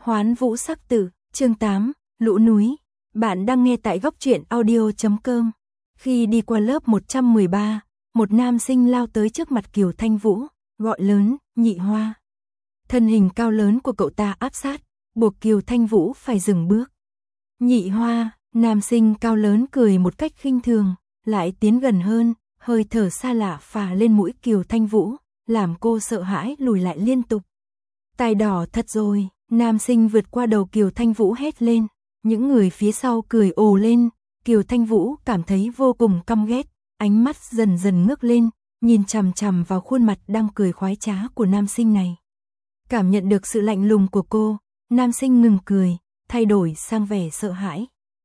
Hoán Vũ Sắc Tử, chương 8, Lũ Núi. Bạn đang nghe tại góc truyện audio.com. Khi đi qua lớp 113, một nam sinh lao tới trước mặt Kiều Thanh Vũ, gọi lớn, Nhị Hoa. Thân hình cao lớn của cậu ta áp sát, buộc Kiều Thanh Vũ phải dừng bước. Nhị Hoa, nam sinh cao lớn cười một cách khinh thường, lại tiến gần hơn, hơi thở xa lạ phả lên mũi Kiều Thanh Vũ, làm cô sợ hãi lùi lại liên tục. Tai đỏ thật rồi, nam sinh vượt qua đầu Kiều Thanh Vũ hét lên, những người phía sau cười ồ lên, Kiều Thanh Vũ cảm thấy vô cùng căm ghét, ánh mắt dần dần ngước lên, nhìn chằm chằm vào khuôn mặt đang cười khoái trá của nam sinh này. Cảm nhận được sự lạnh lùng của cô, nam sinh ngừng cười, thay đổi sang vẻ sợ hãi.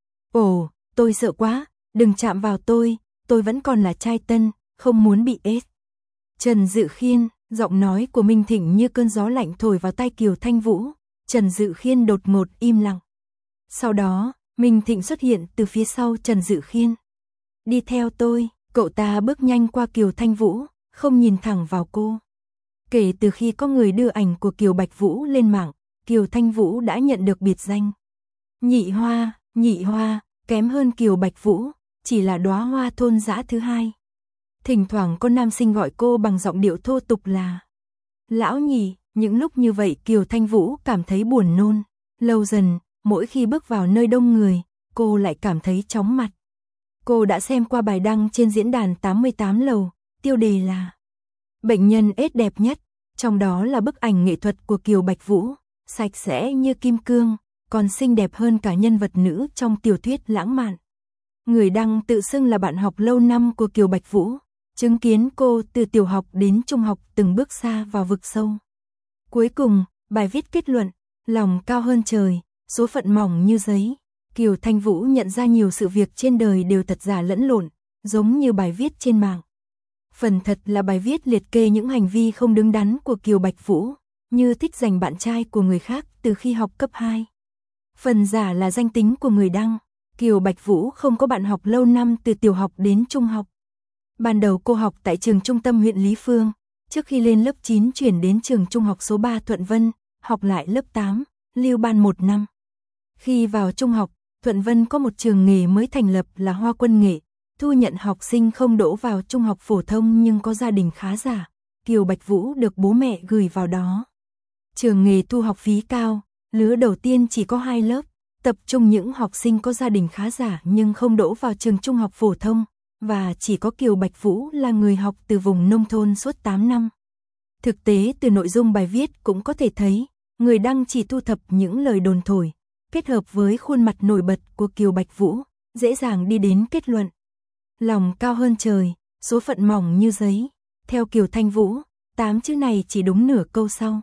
Ồ, tôi sợ quá, đừng chạm vào tôi vẫn còn là trai tân, không muốn bị ết. Trần Dự Khiên, giọng nói của Minh Thịnh như cơn gió lạnh thổi vào tai Kiều Thanh Vũ, Trần Dự Khiên đột ngột im lặng. Sau đó, Minh Thịnh xuất hiện từ phía sau Trần Dự Khiên. Đi theo tôi, cậu ta bước nhanh qua Kiều Thanh Vũ, không nhìn thẳng vào cô. Kể từ khi có người đưa ảnh của Kiều Bạch Vũ lên mạng, Kiều Thanh Vũ đã nhận được biệt danh. Nhị Hoa, kém hơn Kiều Bạch Vũ, chỉ là đóa hoa thôn dã thứ hai. Thỉnh thoảng có nam sinh gọi cô bằng giọng điệu thô tục là Lão Nhị, những lúc như vậy Kiều Thanh Vũ cảm thấy buồn nôn. Lâu dần, mỗi khi bước vào nơi đông người, cô lại cảm thấy chóng mặt. Cô đã xem qua bài đăng trên diễn đàn 88 lầu, tiêu đề là Bệnh nhân AIDS đẹp nhất, trong đó là bức ảnh nghệ thuật của Kiều Bạch Vũ, sạch sẽ như kim cương, còn xinh đẹp hơn cả nhân vật nữ trong tiểu thuyết lãng mạn. Người đăng tự xưng là bạn học lâu năm của Kiều Bạch Vũ, chứng kiến cô từ tiểu học đến trung học từng bước xa vào vực sâu. Cuối cùng, bài viết kết luận, lòng cao hơn trời, số phận mỏng như giấy. Kiều Thanh Vũ nhận ra nhiều sự việc trên đời đều thật giả lẫn lộn, giống như bài viết trên mạng. Phần thật là bài viết liệt kê những hành vi không đứng đắn của Kiều Bạch Vũ, như thích giành bạn trai của người khác từ khi học cấp 2. Phần giả là danh tính của người đăng. Kiều Bạch Vũ không có bạn học lâu năm từ tiểu học đến trung học. Ban đầu cô học tại trường trung tâm huyện Lý Phương, trước khi lên lớp 9 chuyển đến trường trung học số 3 Thuận Vân, học lại lớp 8, lưu ban 1 năm. Khi vào trung học, Thuận Vân có một trường nghề mới thành lập là Hoa Quân Nghệ, thu nhận học sinh không đỗ vào trung học phổ thông nhưng có gia đình khá giả. Kiều Bạch Vũ được bố mẹ gửi vào đó. Trường nghề thu học phí cao, lứa đầu tiên chỉ có 2 lớp, tập trung những học sinh có gia đình khá giả nhưng không đỗ vào trường trung học phổ thông, và chỉ có Kiều Bạch Vũ là người học từ vùng nông thôn suốt 8 năm. Thực tế từ nội dung bài viết cũng có thể thấy, người đăng chỉ thu thập những lời đồn thổi, kết hợp với khuôn mặt nổi bật của Kiều Bạch Vũ, dễ dàng đi đến kết luận. Lòng cao hơn trời, số phận mỏng như giấy. Theo Kiều Thanh Vũ, 8 chữ này chỉ đúng nửa câu sau.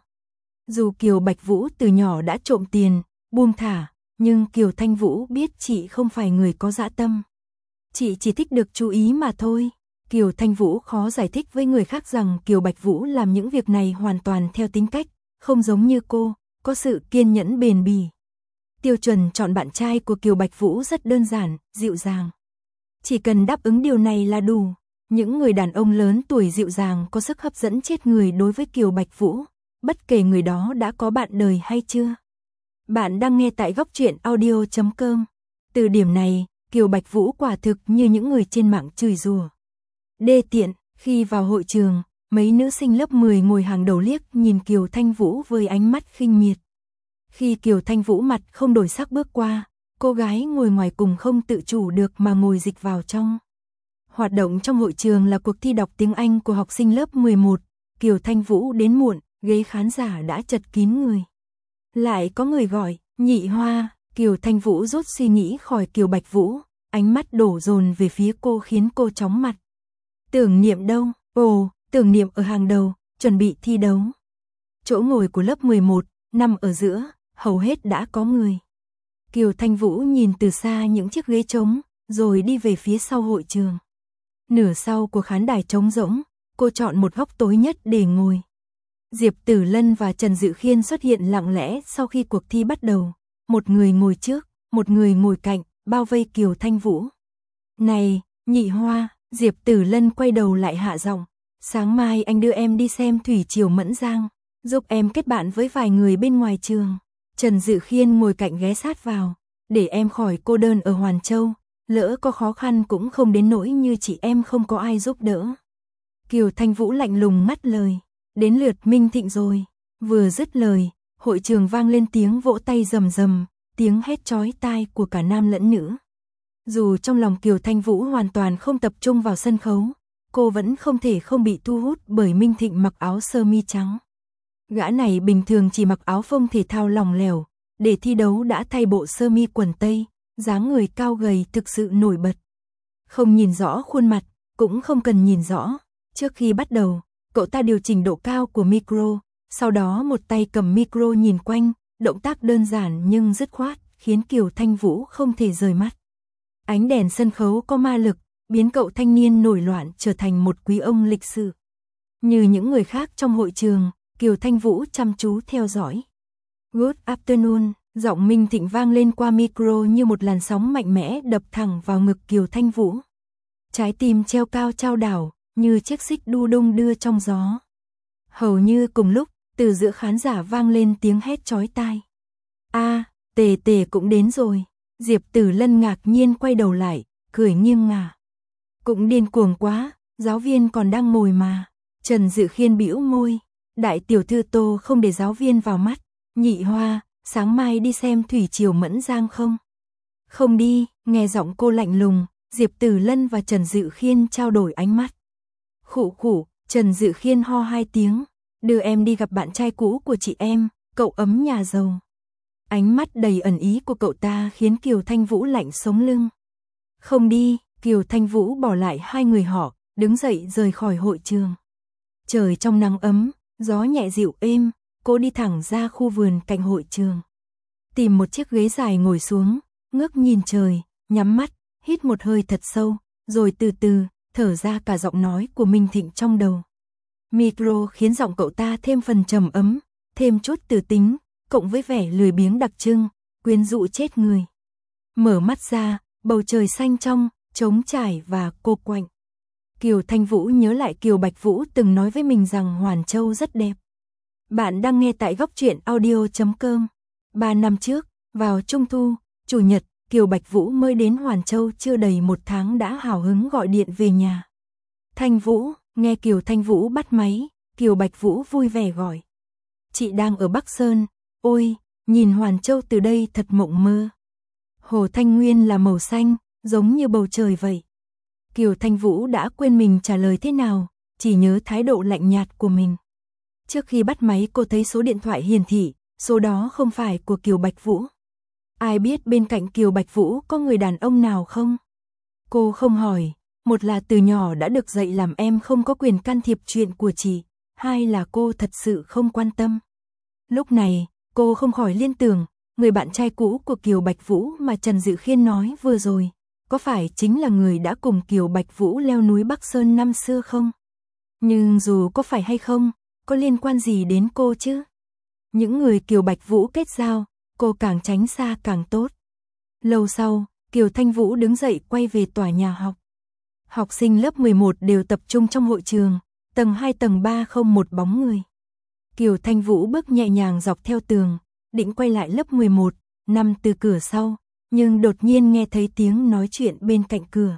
Dù Kiều Bạch Vũ từ nhỏ đã trộm tiền, buông thả, nhưng Kiều Thanh Vũ biết chị không phải người có dã tâm. Chị chỉ thích được chú ý mà thôi. Kiều Thanh Vũ khó giải thích với người khác rằng Kiều Bạch Vũ làm những việc này hoàn toàn theo tính cách, không giống như cô, có sự kiên nhẫn bền bỉ. Tiêu chuẩn chọn bạn trai của Kiều Bạch Vũ rất đơn giản, dịu dàng. Chỉ cần đáp ứng điều này là đủ. Những người đàn ông lớn tuổi dịu dàng có sức hấp dẫn chết người đối với Kiều Bạch Vũ, bất kể người đó đã có bạn đời hay chưa. Bạn đang nghe tại góc truyện audio.com. Từ điểm này, Kiều Bạch Vũ quả thực như những người trên mạng chửi rủa. Đê tiện, khi vào hội trường, mấy nữ sinh lớp 10 ngồi hàng đầu liếc nhìn Kiều Thanh Vũ với ánh mắt khinh miệt. Khi Kiều Thanh Vũ mặt không đổi sắc bước qua, cô gái ngồi ngoài cùng không tự chủ được mà ngồi dịch vào trong. Hoạt động trong hội trường là cuộc thi đọc tiếng Anh của học sinh lớp 11, Kiều Thanh Vũ đến muộn, ghế khán giả đã chật kín người. Lại có người gọi, Nhị Hoa, Kiều Thanh Vũ rút suy nghĩ khỏi Kiều Bạch Vũ, ánh mắt đổ dồn về phía cô khiến cô chóng mặt. Tưởng Niệm đâu? Ồ, Tưởng Niệm ở hàng đầu, chuẩn bị thi đấu. Chỗ ngồi của lớp 11, nằm ở giữa, hầu hết đã có người. Kiều Thanh Vũ nhìn từ xa những chiếc ghế trống, rồi đi về phía sau hội trường. Nửa sau của khán đài trống rỗng, cô chọn một góc tối nhất để ngồi. Diệp Tử Lân và Trần Dự Khiên xuất hiện lặng lẽ sau khi cuộc thi bắt đầu. Một người ngồi trước, một người ngồi cạnh, bao vây Kiều Thanh Vũ. Này, Nhị Hoa, Diệp Tử Lân quay đầu lại hạ giọng. Sáng mai anh đưa em đi xem Thủy Triều Mẫn Giang, giúp em kết bạn với vài người bên ngoài trường. Trần Dự Khiên ngồi cạnh ghé sát vào, để em khỏi cô đơn ở Hoàn Châu, lỡ có khó khăn cũng không đến nỗi như chị em không có ai giúp đỡ. Kiều Thanh Vũ lạnh lùng ngắt lời, đến lượt Minh Thịnh rồi. Vừa dứt lời, hội trường vang lên tiếng vỗ tay rầm rầm, tiếng hét chói tai của cả nam lẫn nữ. Dù trong lòng Kiều Thanh Vũ hoàn toàn không tập trung vào sân khấu, cô vẫn không thể không bị thu hút bởi Minh Thịnh mặc áo sơ mi trắng. Gã này bình thường chỉ mặc áo phông thể thao lỏng lẻo, để thi đấu đã thay bộ sơ mi quần tây, dáng người cao gầy thực sự nổi bật. Không nhìn rõ khuôn mặt, cũng không cần nhìn rõ. Trước khi bắt đầu, cậu ta điều chỉnh độ cao của micro, sau đó một tay cầm micro nhìn quanh, động tác đơn giản nhưng dứt khoát, khiến Kiều Thanh Vũ không thể rời mắt. Ánh đèn sân khấu có ma lực, biến cậu thanh niên nổi loạn trở thành một quý ông lịch sự. Như những người khác trong hội trường, Kiều Thanh Vũ chăm chú theo dõi. Good afternoon, giọng Minh Thịnh vang lên qua micro như một làn sóng mạnh mẽ đập thẳng vào ngực Kiều Thanh Vũ. Trái tim treo cao chao đảo, như chiếc xích đu đung đưa trong gió. Hầu như cùng lúc, từ giữa khán giả vang lên tiếng hét chói tai. Tề Tề cũng đến rồi. Diệp Tử Lân ngạc nhiên quay đầu lại, cười nghiêng ngả. Cũng điên cuồng quá, giáo viên còn đang ngồi mà. Trần Dự Khiên bĩu môi, đại tiểu thư Tô không để giáo viên vào mắt. Nhị Hoa, sáng mai đi xem thủy triều Mẫn Giang không? Không đi, nghe giọng cô lạnh lùng, Diệp Tử Lân và Trần Dự Khiên trao đổi ánh mắt. Khụ khụ, Trần Dự Khiên ho 2 tiếng, đưa em đi gặp bạn trai cũ của chị em, cậu ấm nhà giàu. Ánh mắt đầy ẩn ý của cậu ta khiến Kiều Thanh Vũ lạnh sống lưng. Không đi, Kiều Thanh Vũ bỏ lại hai người họ, đứng dậy rời khỏi hội trường. Trời trong nắng ấm, gió nhẹ dịu êm, cô đi thẳng ra khu vườn cạnh hội trường. Tìm một chiếc ghế dài ngồi xuống, ngước nhìn trời, nhắm mắt, hít một hơi thật sâu, rồi từ từ, thở ra cả giọng nói của Minh Thịnh trong đầu. Micro khiến giọng cậu ta thêm phần trầm ấm, thêm chút từ tính, cộng với vẻ lười biếng đặc trưng, quyến rũ chết người. Mở mắt ra, bầu trời xanh trong, trống trải và cô quạnh. Kiều Thanh Vũ nhớ lại Kiều Bạch Vũ từng nói với mình rằng Hoàn Châu rất đẹp. Bạn đang nghe tại góc truyện audio.com. 3 năm trước, vào Trung Thu, Chủ nhật, Kiều Bạch Vũ mới đến Hoàn Châu chưa đầy 1 tháng đã hào hứng gọi điện về nhà. Thanh Vũ, nghe Kiều Thanh Vũ bắt máy, Kiều Bạch Vũ vui vẻ gọi. Chị đang ở Bắc Sơn, ôi, nhìn Hoàn Châu từ đây thật mộng mơ. Hồ Thanh Nguyên là màu xanh, giống như bầu trời vậy. Kiều Thanh Vũ đã quên mình trả lời thế nào, chỉ nhớ thái độ lạnh nhạt của mình. Trước khi bắt máy cô thấy số điện thoại hiển thị, số đó không phải của Kiều Bạch Vũ. Ai biết bên cạnh Kiều Bạch Vũ có người đàn ông nào không? Cô không hỏi, một là từ nhỏ đã được dạy làm em không có quyền can thiệp chuyện của chị, hai là cô thật sự không quan tâm. Lúc này, cô không khỏi liên tưởng, người bạn trai cũ của Kiều Bạch Vũ mà Trần Dự Khiên nói vừa rồi, có phải chính là người đã cùng Kiều Bạch Vũ leo núi Bắc Sơn năm xưa không? Nhưng dù có phải hay không, có liên quan gì đến cô chứ? Những người Kiều Bạch Vũ kết giao, cô càng tránh xa càng tốt. Lâu sau, Kiều Thanh Vũ đứng dậy quay về tòa nhà học. Học sinh lớp 11 đều tập trung trong hội trường, tầng 2 tầng 3 không một bóng người. Kiều Thanh Vũ bước nhẹ nhàng dọc theo tường, định quay lại lớp 11, nằm từ cửa sau, nhưng đột nhiên nghe thấy tiếng nói chuyện bên cạnh cửa.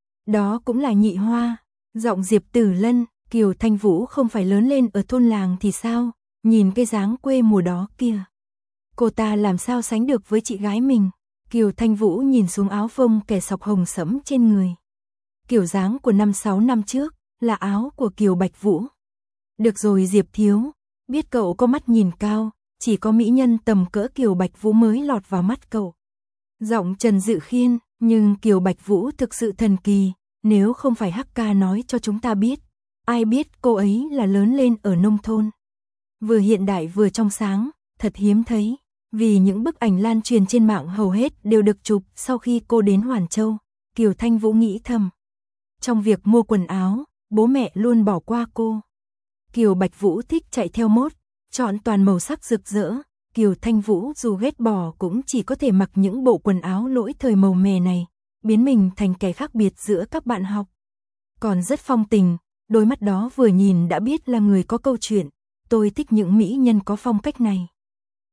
Đó cũng là Nhị Hoa, giọng Diệp Tử Lân. Kiều Thanh Vũ không phải lớn lên ở thôn làng thì sao, nhìn cái dáng quê mùa đó kia. Cô ta làm sao sánh được với chị gái mình. Kiều Thanh Vũ nhìn xuống áo phông kẻ sọc hồng sẫm trên người. Kiểu dáng của 5-6 năm trước, là áo của Kiều Bạch Vũ. Được rồi Diệp Thiếu, biết cậu có mắt nhìn cao, chỉ có mỹ nhân tầm cỡ Kiều Bạch Vũ mới lọt vào mắt cậu. Giọng Trần Dự Khiên, nhưng Kiều Bạch Vũ thực sự thần kỳ, nếu không phải Hắc Ca nói cho chúng ta biết. Ai biết cô ấy là lớn lên ở nông thôn. Vừa hiện đại vừa trong sáng, thật hiếm thấy. Vì những bức ảnh lan truyền trên mạng hầu hết đều được chụp sau khi cô đến Hoàn Châu. Kiều Thanh Vũ nghĩ thầm. Trong việc mua quần áo, bố mẹ luôn bỏ qua cô. Kiều Bạch Vũ thích chạy theo mốt, chọn toàn màu sắc rực rỡ. Kiều Thanh Vũ dù ghét bỏ cũng chỉ có thể mặc những bộ quần áo lỗi thời màu mè này, biến mình thành kẻ khác biệt giữa các bạn học. Còn rất phong tình. Đôi mắt đó vừa nhìn đã biết là người có câu chuyện, tôi thích những mỹ nhân có phong cách này.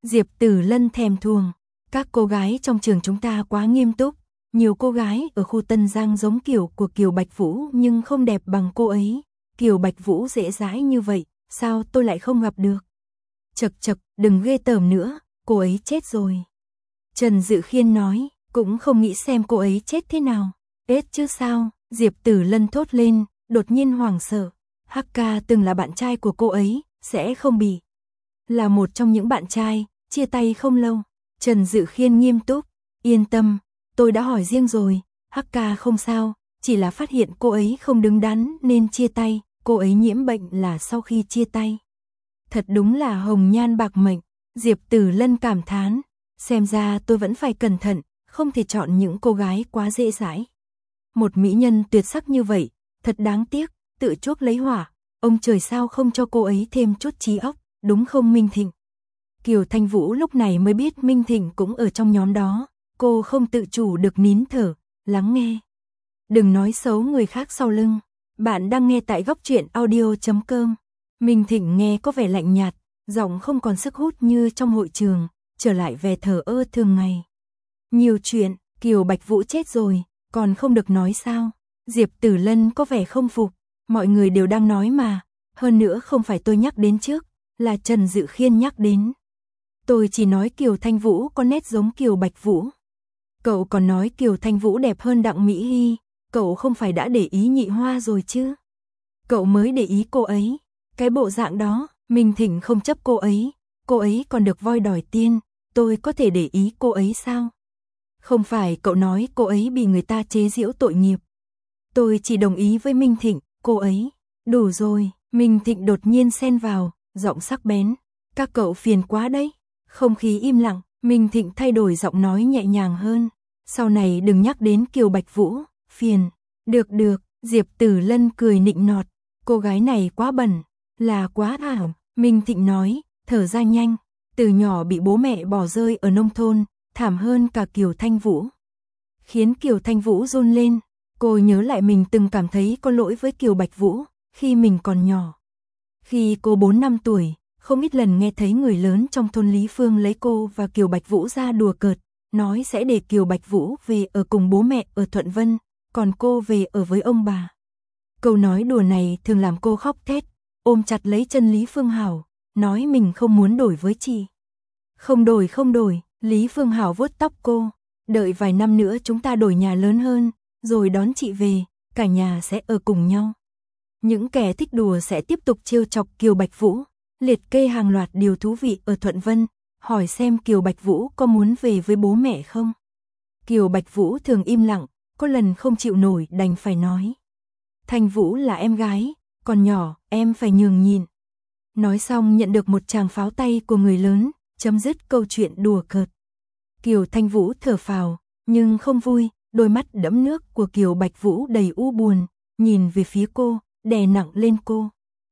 Diệp Tử Lân thèm thuồng. Các cô gái trong trường chúng ta quá nghiêm túc. Nhiều cô gái ở khu Tân Giang giống kiểu của Kiều Bạch Vũ nhưng không đẹp bằng cô ấy. Kiều Bạch Vũ dễ dãi như vậy, sao tôi lại không gặp được? Chậc chậc, đừng ghê tởm nữa, cô ấy chết rồi. Trần Dự Khiên nói, cũng không nghĩ xem cô ấy chết thế nào. Chết chứ sao? Diệp Tử Lân thốt lên, đột nhiên hoảng sợ. Hắc ca từng là bạn trai của cô ấy, sẽ không bị. Là một trong những bạn trai, chia tay không lâu. Trần Dự Khiên nghiêm túc, yên tâm, tôi đã hỏi riêng rồi, Hắc ca không sao, chỉ là phát hiện cô ấy không đứng đắn nên chia tay, cô ấy nhiễm bệnh là sau khi chia tay. Thật đúng là hồng nhan bạc mệnh, Diệp Tử Lân cảm thán, xem ra tôi vẫn phải cẩn thận, không thể chọn những cô gái quá dễ dãi. Một mỹ nhân tuyệt sắc như vậy, thật đáng tiếc, tự chuốc lấy hỏa, ông trời sao không cho cô ấy thêm chút trí óc, đúng không Minh Thịnh? Kiều Thanh Vũ lúc này mới biết Minh Thịnh cũng ở trong nhóm đó, cô không tự chủ được nín thở, lắng nghe. Đừng nói xấu người khác sau lưng, bạn đang nghe tại góc truyện audio.com. Minh Thịnh nghe có vẻ lạnh nhạt, giọng không còn sức hút như trong hội trường, trở lại vẻ thờ ơ thường ngày. Nhiều chuyện, Kiều Bạch Vũ chết rồi, còn không được nói sao? Diệp Tử Lân có vẻ không phục, mọi người đều đang nói mà, hơn nữa không phải tôi nhắc đến trước, là Trần Dự Khiên nhắc đến. Tôi chỉ nói Kiều Thanh Vũ có nét giống Kiều Bạch Vũ. Cậu còn nói Kiều Thanh Vũ đẹp hơn Đặng Mỹ Hy, cậu không phải đã để ý Nhị Hoa rồi chứ? Cậu mới để ý cô ấy, cái bộ dạng đó, Minh Thịnh không chấp cô ấy còn được voi đòi tiên, tôi có thể để ý cô ấy sao? Không phải cậu nói cô ấy bị người ta chế giễu tội nghiệp. Tôi chỉ đồng ý với Minh Thịnh, cô ấy. Đủ rồi, Minh Thịnh đột nhiên xen vào, giọng sắc bén. Các cậu phiền quá đấy. Không khí im lặng, Minh Thịnh thay đổi giọng nói nhẹ nhàng hơn. Sau này đừng nhắc đến Kiều Bạch Vũ, phiền. Được được, Diệp Tử Lân cười nịnh nọt. Cô gái này quá bẩn, là quá ảo. Minh Thịnh nói, thở ra nhanh. Từ nhỏ bị bố mẹ bỏ rơi ở nông thôn, thảm hơn cả Kiều Thanh Vũ. Khiến Kiều Thanh Vũ run lên. Cô nhớ lại mình từng cảm thấy có lỗi với Kiều Bạch Vũ, khi mình còn nhỏ. Khi cô 4 năm tuổi, không ít lần nghe thấy người lớn trong thôn Lý Phương lấy cô và Kiều Bạch Vũ ra đùa cợt, nói sẽ để Kiều Bạch Vũ về ở cùng bố mẹ ở Thuận Vân, còn cô về ở với ông bà. Câu nói đùa này thường làm cô khóc thét, ôm chặt lấy chân Lý Phương Hảo, nói mình không muốn đổi với chị. Không đổi, Lý Phương Hảo vuốt tóc cô, đợi vài năm nữa chúng ta đổi nhà lớn hơn, rồi đón chị về, cả nhà sẽ ở cùng nhau. Những kẻ thích đùa sẽ tiếp tục trêu chọc Kiều Bạch Vũ, liệt kê hàng loạt điều thú vị ở Thuận Vân, hỏi xem Kiều Bạch Vũ có muốn về với bố mẹ không. Kiều Bạch Vũ thường im lặng, có lần không chịu nổi đành phải nói. Thanh Vũ là em gái, còn nhỏ, em phải nhường nhịn. Nói xong nhận được một tràng pháo tay của người lớn, chấm dứt câu chuyện đùa cợt. Kiều Thanh Vũ thở phào, nhưng không vui, đôi mắt đẫm nước của Kiều Bạch Vũ đầy u buồn, nhìn về phía cô, đè nặng lên cô.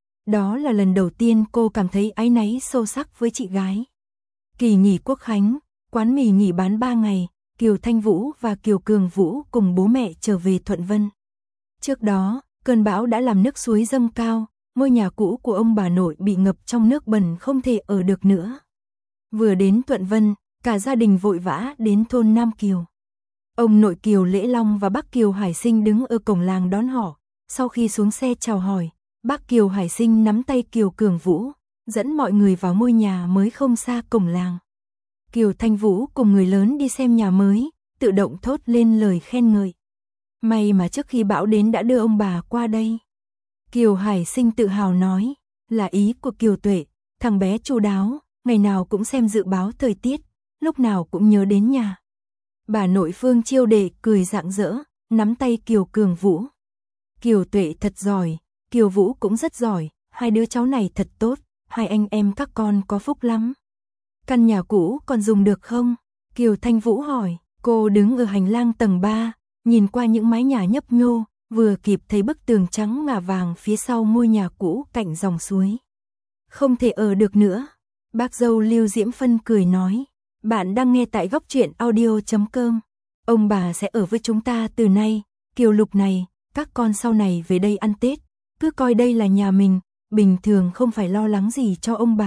Đó là lần đầu tiên cô cảm thấy áy náy sâu sắc với chị gái. Kỳ nghỉ Quốc khánh, quán mì nghỉ bán 3 ngày, Kiều Thanh Vũ và Kiều Cường Vũ cùng bố mẹ trở về Thuận Vân. Trước đó, cơn bão đã làm nước suối dâng cao, ngôi nhà cũ của ông bà nội bị ngập trong nước bẩn không thể ở được nữa. Vừa đến Thuận Vân, cả gia đình vội vã đến thôn Nam Kiều. Ông nội Kiều Lễ Long và bác Kiều Hải Sinh đứng ở cổng làng đón họ. Sau khi xuống xe chào hỏi, bác Kiều Hải Sinh nắm tay Kiều Cường Vũ, dẫn mọi người vào ngôi nhà mới không xa cổng làng. Kiều Thanh Vũ cùng người lớn đi xem nhà mới, tự động thốt lên lời khen ngợi. May mà trước khi bão đến đã đưa ông bà qua đây. Kiều Hải Sinh tự hào nói, là ý của Kiều Tuệ, thằng bé chu đáo, ngày nào cũng xem dự báo thời tiết, lúc nào cũng nhớ đến nhà. Bà nội Phương Chiêu Đệ cười rạng rỡ, nắm tay Kiều Cường Vũ. Kiều Tuệ thật giỏi, Kiều Vũ cũng rất giỏi, hai đứa cháu này thật tốt, hai anh em các con có phúc lắm. Căn nhà cũ còn dùng được không? Kiều Thanh Vũ hỏi, cô đứng ở hành lang tầng 3, nhìn qua những mái nhà nhấp nhô, vừa kịp thấy bức tường trắng ngà vàng phía sau ngôi nhà cũ cạnh dòng suối. Không thể ở được nữa. Bác dâu Lưu Diễm Phân cười nói, bạn đang nghe tại góc truyện audio.com. Ông bà sẽ ở với chúng ta từ nay, Kiều Lục này, các con sau này về đây ăn Tết, cứ coi đây là nhà mình, bình thường không phải lo lắng gì cho ông bà.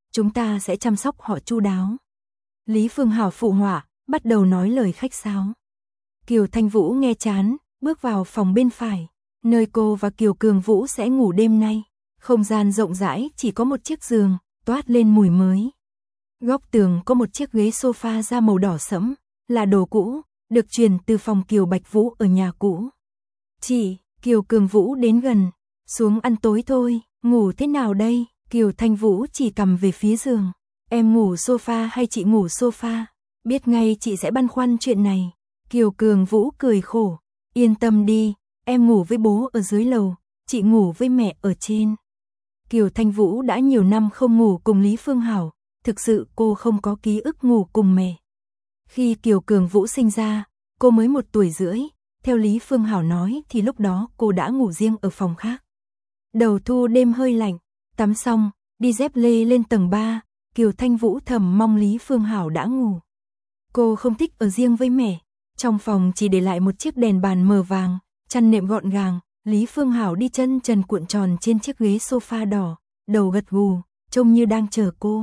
chúng ta sẽ chăm sóc họ chu đáo. Lý Phương Hảo phụ họa, bắt đầu nói lời khách sáo. Kiều Thanh Vũ nghe chán, bước vào phòng bên phải, nơi cô và Kiều Cường Vũ sẽ ngủ đêm nay. Không gian rộng rãi, chỉ có một chiếc giường, toát lên mùi mới. Góc tường có một chiếc ghế sofa da màu đỏ sẫm, là đồ cũ, được truyền từ phòng Kiều Bạch Vũ ở nhà cũ. Chị, Kiều Cường Vũ đến gần, xuống ăn tối thôi, ngủ thế nào đây? Kiều Thanh Vũ chỉ cầm về phía giường. Em ngủ sofa hay chị ngủ sofa? Biết ngay chị sẽ băn khoăn chuyện này. Kiều Cường Vũ cười khổ. Yên tâm đi, em ngủ với bố ở dưới lầu, chị ngủ với mẹ ở trên. Kiều Thanh Vũ đã nhiều năm không ngủ cùng Lý Phương Hảo, thực sự cô không có ký ức ngủ cùng mẹ. Khi Kiều Cường Vũ sinh ra, cô mới 1 tuổi rưỡi, theo Lý Phương Hảo nói thì lúc đó cô đã ngủ riêng ở phòng khác. Đầu thu đêm hơi lạnh, tắm xong, đi dép lê lên tầng 3, Kiều Thanh Vũ thầm mong Lý Phương Hảo đã ngủ. Cô không thích ở riêng với mẹ, trong phòng chỉ để lại một chiếc đèn bàn mờ vàng, chăn nệm gọn gàng, Lý Phương Hảo đi chân trần cuộn tròn trên chiếc ghế sofa đỏ, đầu gật gù, trông như đang chờ cô.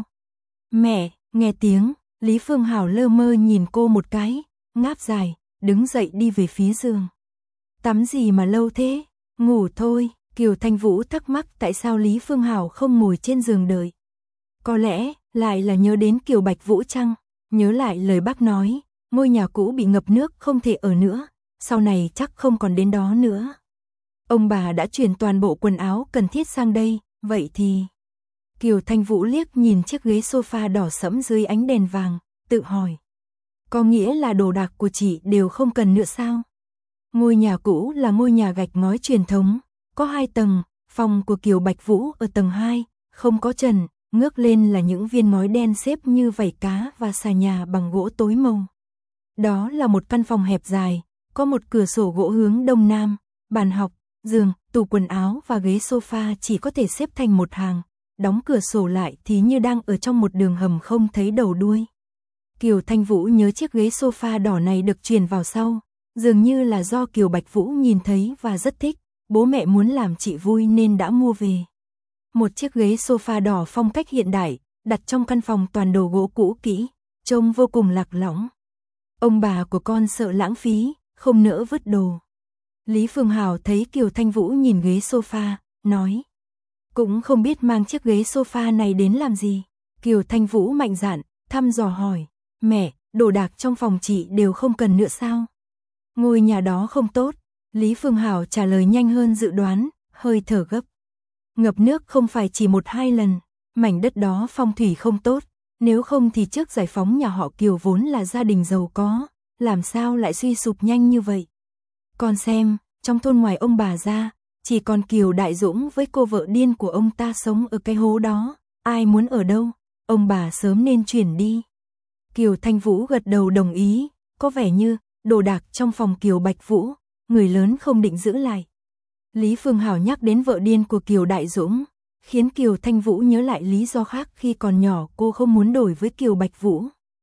Mẹ, nghe tiếng, Lý Phương Hảo lơ mơ nhìn cô một cái, ngáp dài, đứng dậy đi về phía giường. Tắm gì mà lâu thế? Ngủ thôi. Kiều Thanh Vũ thắc mắc tại sao Lý Phương Hảo không ngồi trên giường đợi. Có lẽ lại là nhớ đến Kiều Bạch Vũ chăng? Nhớ lại lời bác nói, ngôi nhà cũ bị ngập nước không thể ở nữa, sau này chắc không còn đến đó nữa. Ông bà đã chuyển toàn bộ quần áo cần thiết sang đây, vậy thì... Kiều Thanh Vũ liếc nhìn chiếc ghế sofa đỏ sẫm dưới ánh đèn vàng, tự hỏi. Có nghĩa là đồ đạc của chị đều không cần nữa sao? Ngôi nhà cũ là ngôi nhà gạch ngói truyền thống, có 2 tầng, phòng của Kiều Bạch Vũ ở tầng 2, không có trần, ngước lên là những viên ngói đen xếp như vảy cá và xà nhà bằng gỗ tối màu. Đó là một căn phòng hẹp dài, có một cửa sổ gỗ hướng đông nam, bàn học, giường, tủ quần áo và ghế sofa chỉ có thể xếp thành một hàng, đóng cửa sổ lại thì như đang ở trong một đường hầm không thấy đầu đuôi. Kiều Thanh Vũ nhớ chiếc ghế sofa đỏ này được truyền vào sau, dường như là do Kiều Bạch Vũ nhìn thấy và rất thích, bố mẹ muốn làm chị vui nên đã mua về. Một chiếc ghế sofa đỏ phong cách hiện đại, đặt trong căn phòng toàn đồ gỗ cũ kỹ, trông vô cùng lạc lõng. Ông bà của con sợ lãng phí, không nỡ vứt đồ. Lý Phương Hảo thấy Kiều Thanh Vũ nhìn ghế sofa, nói. Cũng không biết mang chiếc ghế sofa này đến làm gì. Kiều Thanh Vũ mạnh dạn, thăm dò hỏi. Mẹ, đồ đạc trong phòng chị đều không cần nữa sao? Ngôi nhà đó không tốt. Lý Phương Hảo trả lời nhanh hơn dự đoán, hơi thở gấp. Ngập nước không phải chỉ 1-2 lần, mảnh đất đó phong thủy không tốt, nếu không thì trước giải phóng nhà họ Kiều vốn là gia đình giàu có, làm sao lại suy sụp nhanh như vậy. Con xem, trong thôn ngoài ông bà ra, chỉ còn Kiều Đại Dũng với cô vợ điên của ông ta sống ở cái hố đó, ai muốn ở đâu, ông bà sớm nên chuyển đi. Kiều Thanh Vũ gật đầu đồng ý, có vẻ như đồ đạc trong phòng Kiều Bạch Vũ, người lớn không định giữ lại. Lý Phương Hảo nhắc đến vợ điên của Kiều Đại Dũng, khiến Kiều Thanh Vũ nhớ lại lý do khác khi còn nhỏ cô không muốn đổi với Kiều Bạch Vũ.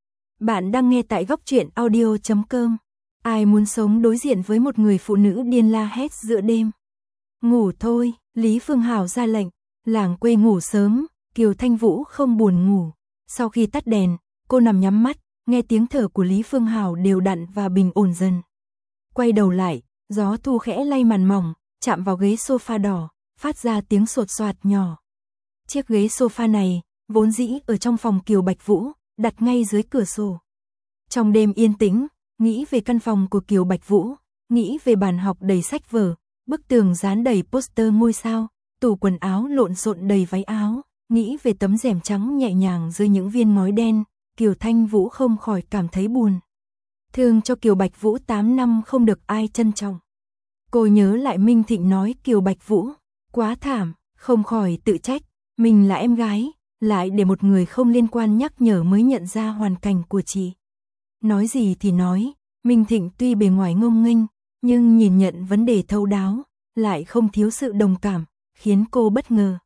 Bạn đang nghe tại góc truyện audio.com. Ai muốn sống đối diện với một người phụ nữ điên la hét giữa đêm? Ngủ thôi, Lý Phương Hảo ra lệnh, làng quê ngủ sớm, Kiều Thanh Vũ không buồn ngủ. Sau khi tắt đèn, cô nằm nhắm mắt, nghe tiếng thở của Lý Phương Hảo đều đặn và bình ổn dần. Quay đầu lại, gió thu khẽ lay màn mỏng, chạm vào ghế sofa đỏ, phát ra tiếng sột soạt nhỏ. Chiếc ghế sofa này, vốn dĩ ở trong phòng Kiều Bạch Vũ, đặt ngay dưới cửa sổ. Trong đêm yên tĩnh, nghĩ về căn phòng của Kiều Bạch Vũ, nghĩ về bàn học đầy sách vở, bức tường dán đầy poster ngôi sao, tủ quần áo lộn xộn đầy váy áo, nghĩ về tấm rèm trắng nhẹ nhàng dưới những viên ngói đen, Kiều Thanh Vũ không khỏi cảm thấy buồn. Thương cho Kiều Bạch Vũ 8 năm không được ai trân trọng. Cô nhớ lại Minh Thịnh nói Kiều Bạch Vũ, quá thảm, không khỏi tự trách, mình là em gái, lại để một người không liên quan nhắc nhở mới nhận ra hoàn cảnh của chị. Nói gì thì nói, Minh Thịnh tuy bề ngoài ngông nghênh, nhưng nhìn nhận vấn đề thấu đáo, lại không thiếu sự đồng cảm, khiến cô bất ngờ.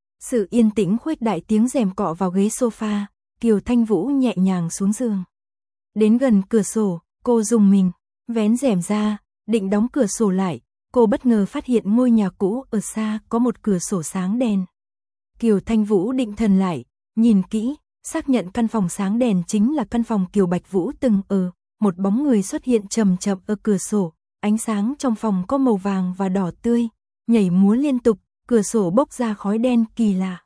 Sự yên tĩnh khuếch đại tiếng rèm cọ vào ghế sofa, Kiều Thanh Vũ nhẹ nhàng xuống giường. Đến gần cửa sổ, cô rùng mình, vén rèm ra, định đóng cửa sổ lại, cô bất ngờ phát hiện ngôi nhà cũ ở xa có một cửa sổ sáng đèn. Kiều Thanh Vũ định thần lại, nhìn kỹ, xác nhận căn phòng sáng đèn chính là căn phòng Kiều Bạch Vũ từng ở, một bóng người xuất hiện chậm chậm ở cửa sổ, ánh sáng trong phòng có màu vàng và đỏ tươi, nhảy múa liên tục, cửa sổ bốc ra khói đen kỳ lạ.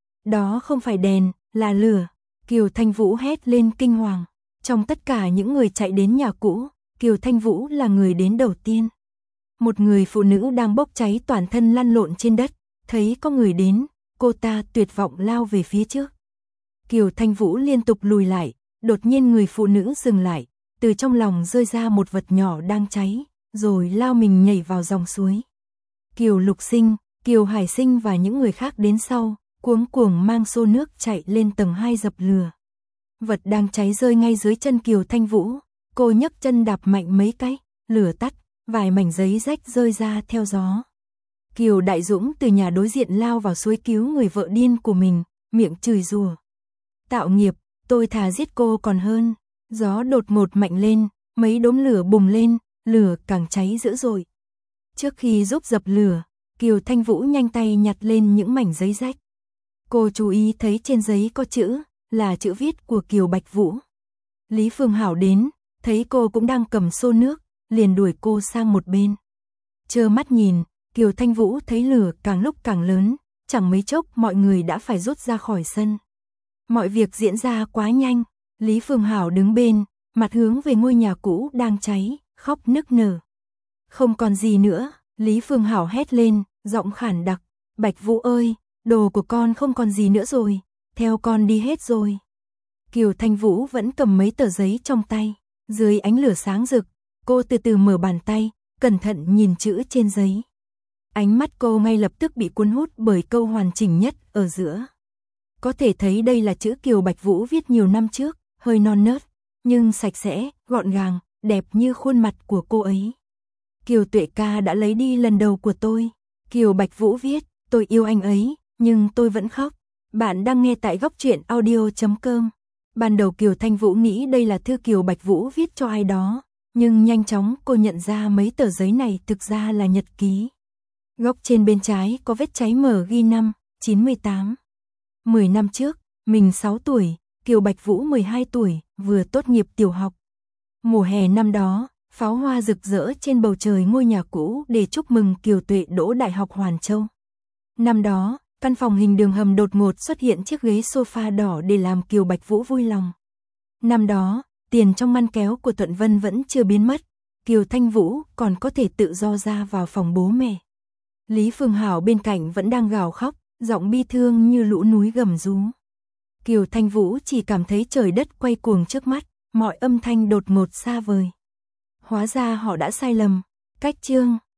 Đó không phải đèn, là lửa. Kiều Thanh Vũ hét lên kinh hoàng. Trong tất cả những người chạy đến nhà cũ, Kiều Thanh Vũ là người đến đầu tiên. Một người phụ nữ đang bốc cháy toàn thân lăn lộn trên đất, thấy có người đến, cô ta tuyệt vọng lao về phía trước. Kiều Thanh Vũ liên tục lùi lại, đột nhiên người phụ nữ dừng lại, từ trong lòng rơi ra một vật nhỏ đang cháy, rồi lao mình nhảy vào dòng suối. Kiều Lục Sinh, Kiều Hải Sinh và những người khác đến sau, cuống cuồng mang xô nước chạy lên tầng 2 dập lửa. Vật đang cháy rơi ngay dưới chân Kiều Thanh Vũ, cô nhấc chân đạp mạnh mấy cái, lửa tắt, vài mảnh giấy rách rơi ra theo gió. Kiều Đại Dũng từ nhà đối diện lao vào suối cứu người vợ điên của mình, miệng chửi rủa. Tạo nghiệp, tôi thà giết cô còn hơn. Gió đột ngột mạnh lên, mấy đốm lửa bùng lên, lửa càng cháy dữ dội. Trước khi giúp dập lửa, Kiều Thanh Vũ nhanh tay nhặt lên những mảnh giấy rách. Cô chú ý thấy trên giấy có chữ, là chữ viết của Kiều Bạch Vũ. Lý Phương Hảo đến, thấy cô cũng đang cầm xô nước, liền đuổi cô sang một bên. Trơ mắt nhìn, Kiều Thanh Vũ thấy lửa càng lúc càng lớn, chẳng mấy chốc mọi người đã phải rút ra khỏi sân. Mọi việc diễn ra quá nhanh, Lý Phương Hảo đứng bên, mặt hướng về ngôi nhà cũ đang cháy, khóc nức nở. Không còn gì nữa, Lý Phương Hảo hét lên, giọng khản đặc, Bạch Vũ ơi, đồ của con không còn gì nữa rồi, theo con đi hết rồi. Kiều Thanh Vũ vẫn cầm mấy tờ giấy trong tay, dưới ánh lửa sáng rực, cô từ từ mở bàn tay, cẩn thận nhìn chữ trên giấy. Ánh mắt cô ngay lập tức bị cuốn hút bởi câu hoàn chỉnh nhất ở giữa. Có thể thấy đây là chữ Kiều Bạch Vũ viết nhiều năm trước, hơi non nớt, nhưng sạch sẽ, gọn gàng, đẹp như khuôn mặt của cô ấy. Kiều Tuệ ca đã lấy đi lần đầu của tôi. Kiều Bạch Vũ viết, tôi yêu anh ấy, nhưng tôi vẫn khóc. Bạn đang nghe tại góc truyện audio.com. Ban đầu Kiều Thanh Vũ nghĩ đây là thư Kiều Bạch Vũ viết cho ai đó, nhưng nhanh chóng cô nhận ra mấy tờ giấy này thực ra là nhật ký. Góc trên bên trái có vết cháy mở ghi năm, 98. 10 năm trước, mình 6 tuổi, Kiều Bạch Vũ 12 tuổi, vừa tốt nghiệp tiểu học. Mùa hè năm đó, pháo hoa rực rỡ trên bầu trời ngôi nhà cũ để chúc mừng Kiều Tuệ đỗ Đại học Hoàn Châu. Năm đó, căn phòng hình đường hầm đột ngột xuất hiện chiếc ghế sofa đỏ để làm Kiều Bạch Vũ vui lòng. Năm đó, tiền trong ngăn kéo của Thuận Vân vẫn chưa biến mất, Kiều Thanh Vũ còn có thể tự do ra vào phòng bố mẹ. Lý Phương Hảo bên cạnh vẫn đang gào khóc, giọng bi thương như lũ núi gầm rú. Kiều Thanh Vũ chỉ cảm thấy trời đất quay cuồng trước mắt, mọi âm thanh đột ngột xa vời. Hóa ra họ đã sai lầm. Cách chương